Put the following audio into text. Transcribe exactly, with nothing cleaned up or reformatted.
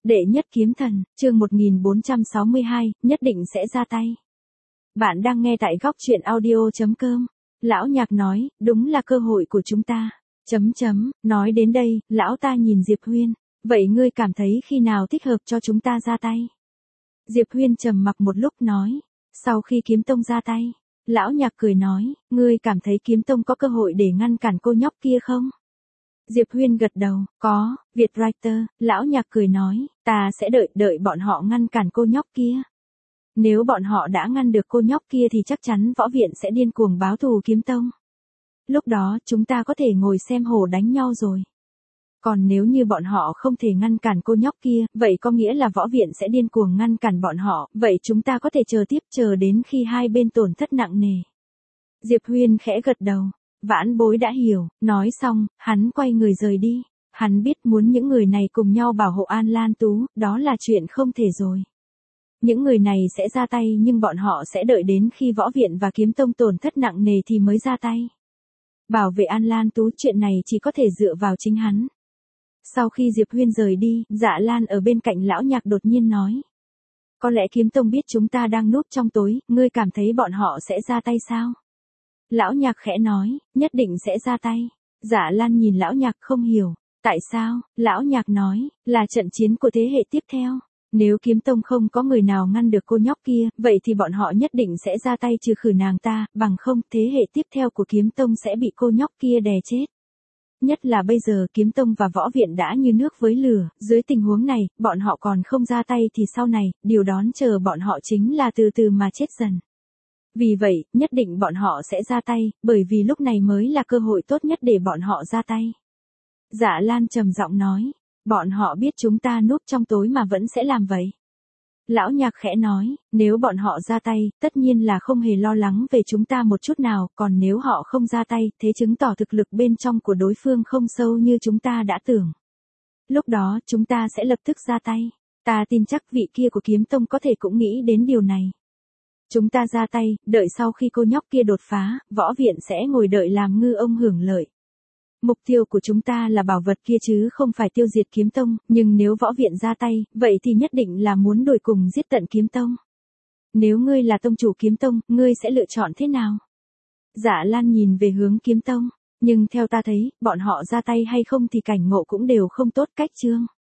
Đệ nhất kiếm thần, chương một nghìn bốn trăm sáu mươi hai, nhất định sẽ ra tay. Bạn đang nghe tại góc truyện audio chấm com. Lão Nhạc nói, đúng là cơ hội của chúng ta. Chấm chấm, nói đến đây, lão ta nhìn Diệp Huyên. Vậy ngươi cảm thấy khi nào thích hợp cho chúng ta ra tay? Diệp Huyên trầm mặc một lúc nói, sau khi Kiếm Tông ra tay. Lão Nhạc cười nói, ngươi cảm thấy Kiếm Tông có cơ hội để ngăn cản cô nhóc kia không? Diệp Huyên gật đầu, có, Việt Writer, Lão Nhạc cười nói, ta sẽ đợi, đợi bọn họ ngăn cản cô nhóc kia. Nếu bọn họ đã ngăn được cô nhóc kia thì chắc chắn võ viện sẽ điên cuồng báo thù Kiếm Tông. Lúc đó chúng ta có thể ngồi xem hổ đánh nhau rồi. Còn nếu như bọn họ không thể ngăn cản cô nhóc kia, vậy có nghĩa là võ viện sẽ điên cuồng ngăn cản bọn họ, vậy chúng ta có thể chờ tiếp chờ đến khi hai bên tổn thất nặng nề. Diệp Huyên khẽ gật đầu. Vãn Bối đã hiểu, nói xong, hắn quay người rời đi. Hắn biết muốn những người này cùng nhau bảo hộ An Lan Tú, đó là chuyện không thể rồi. Những người này sẽ ra tay nhưng bọn họ sẽ đợi đến khi võ viện và Kiếm Tông tổn thất nặng nề thì mới ra tay. Bảo vệ An Lan Tú chuyện này chỉ có thể dựa vào chính hắn. Sau khi Diệp Huyên rời đi, Dạ Lan ở bên cạnh Lão Nhạc đột nhiên nói. Có lẽ Kiếm Tông biết chúng ta đang núp trong tối, ngươi cảm thấy bọn họ sẽ ra tay sao? Lão Nhạc khẽ nói, nhất định sẽ ra tay. Dạ Lan nhìn Lão Nhạc không hiểu. Tại sao? Lão Nhạc nói, là trận chiến của thế hệ tiếp theo. Nếu Kiếm Tông không có người nào ngăn được cô nhóc kia, vậy thì bọn họ nhất định sẽ ra tay trừ khử nàng ta, bằng không thế hệ tiếp theo của Kiếm Tông sẽ bị cô nhóc kia đè chết. Nhất là bây giờ Kiếm Tông và võ viện đã như nước với lửa, dưới tình huống này, bọn họ còn không ra tay thì sau này, điều đón chờ bọn họ chính là từ từ mà chết dần. Vì vậy, nhất định bọn họ sẽ ra tay, bởi vì lúc này mới là cơ hội tốt nhất để bọn họ ra tay. Dạ Lan trầm giọng nói, bọn họ biết chúng ta núp trong tối mà vẫn sẽ làm vậy. Lão Nhạc khẽ nói, nếu bọn họ ra tay, tất nhiên là không hề lo lắng về chúng ta một chút nào, còn nếu họ không ra tay, thế chứng tỏ thực lực bên trong của đối phương không sâu như chúng ta đã tưởng. Lúc đó, chúng ta sẽ lập tức ra tay. Ta tin chắc vị kia của Kiếm Tông có thể cũng nghĩ đến điều này. Chúng ta ra tay, đợi sau khi cô nhóc kia đột phá, võ viện sẽ ngồi đợi làm ngư ông hưởng lợi. Mục tiêu của chúng ta là bảo vật kia chứ không phải tiêu diệt Kiếm Tông, nhưng nếu võ viện ra tay, vậy thì nhất định là muốn đuổi cùng giết tận Kiếm Tông. Nếu ngươi là tông chủ Kiếm Tông, ngươi sẽ lựa chọn thế nào? Dạ Lan nhìn về hướng Kiếm Tông, nhưng theo ta thấy, bọn họ ra tay hay không thì cảnh ngộ cũng đều không tốt cách chương.